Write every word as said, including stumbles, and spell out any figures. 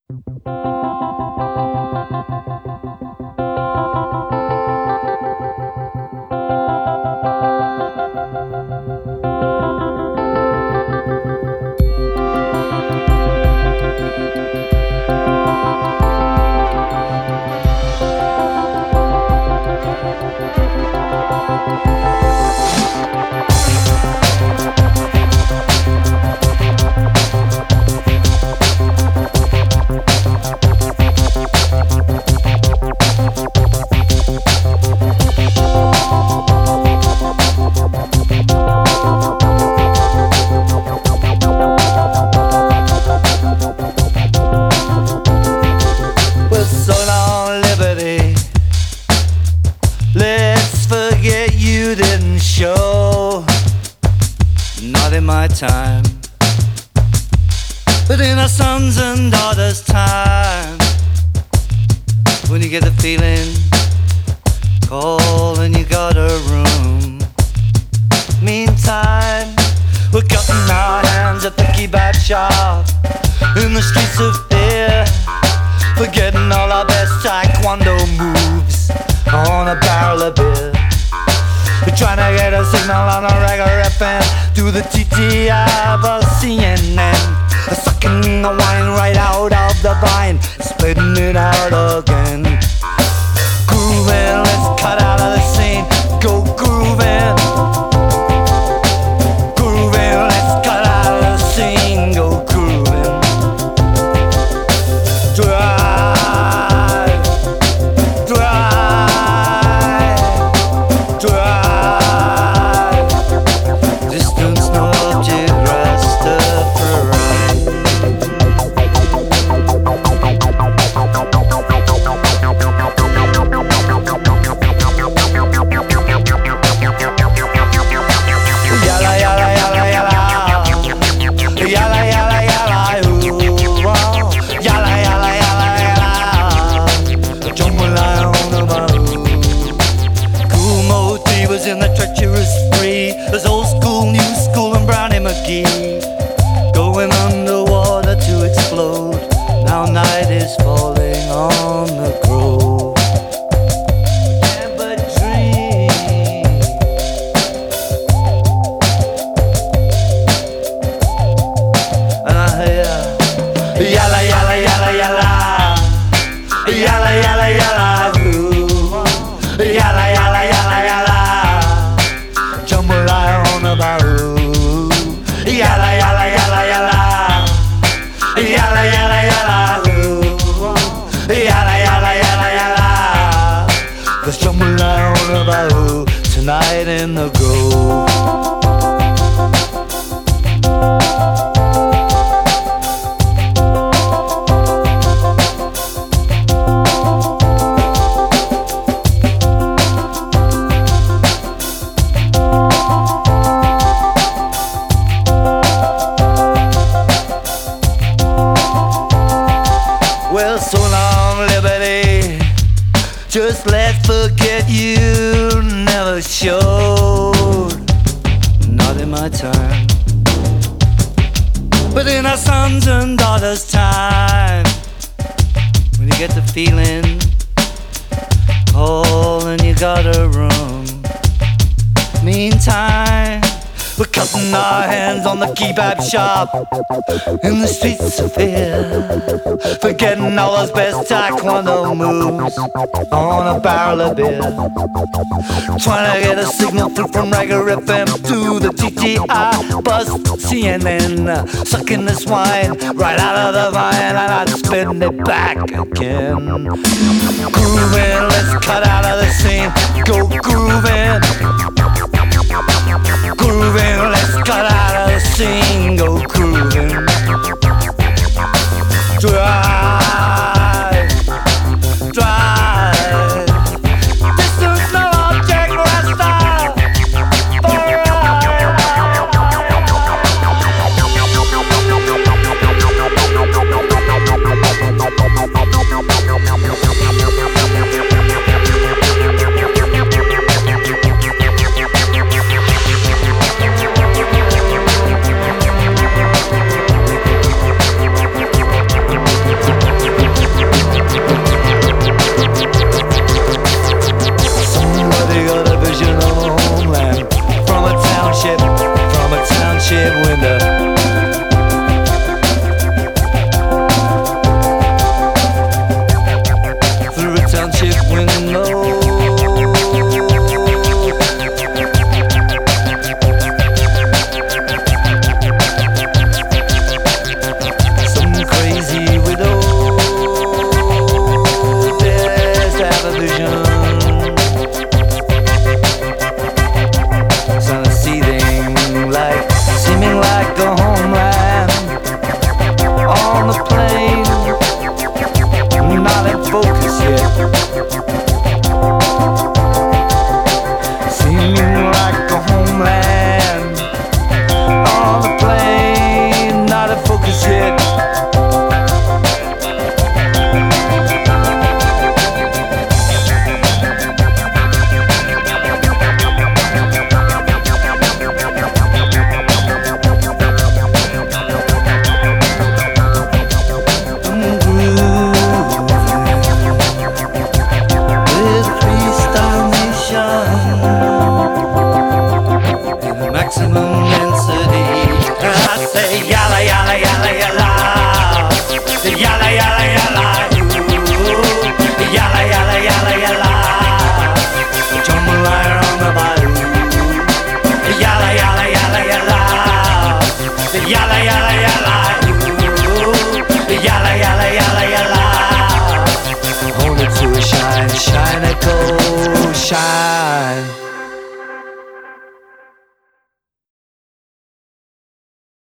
Time, but in our sons and daughters' time, when you get the feeling, call and you got a room. Meantime, we're cutting our hands at the kebab shop in the streets of fear, forgetting all our best taekwondo moves on a barrel of beer. We're trying to get a signal on a regular F M through the T T I or C N N, sucking the wine right out of the vine, spitting it out again. Grooving, let's cut out of the scene, go grooving. Grooving, let's cut out of the scene, go grooving. Drive, drive, drive. In the treacherous spree, there's old school, new school, and Brownie McGee going underwater to explode. Now night is falling on the grove. Can't but dream. And I hear yalla yalla yalla yalla, yalla yalla yalla, ooh, yalla yalla yalla yalla. Yalla yalla yalla yalla, yalla yalla yalla, ooh, yalla yalla yalla yalla. There's jambalaya on the bayou tonight in the grove. Well, so long, liberty. Just let's forget you never showed. Not in my time, but in our sons and daughters' time. When you get the feeling, call and you got a room. Meantime, we're cutting our hands on the kebab shop in the streets of fear, forgetting all those best taekwondo moves on a barrel of beer. Trying to get a signal through from Rager F M to the T T I, Buzz, C N N, sucking this wine right out of the vine, and I'd spin it back again. Grooving, let's cut out of the scene, go grooving. Grooving, let's cut out of the scene, go grooving. Drive, drive. Distance no object, rasta. yalla, yalla, ooh, yalla, yalla, yalla, yalla. Hold it to a shine, shine, echo, shine.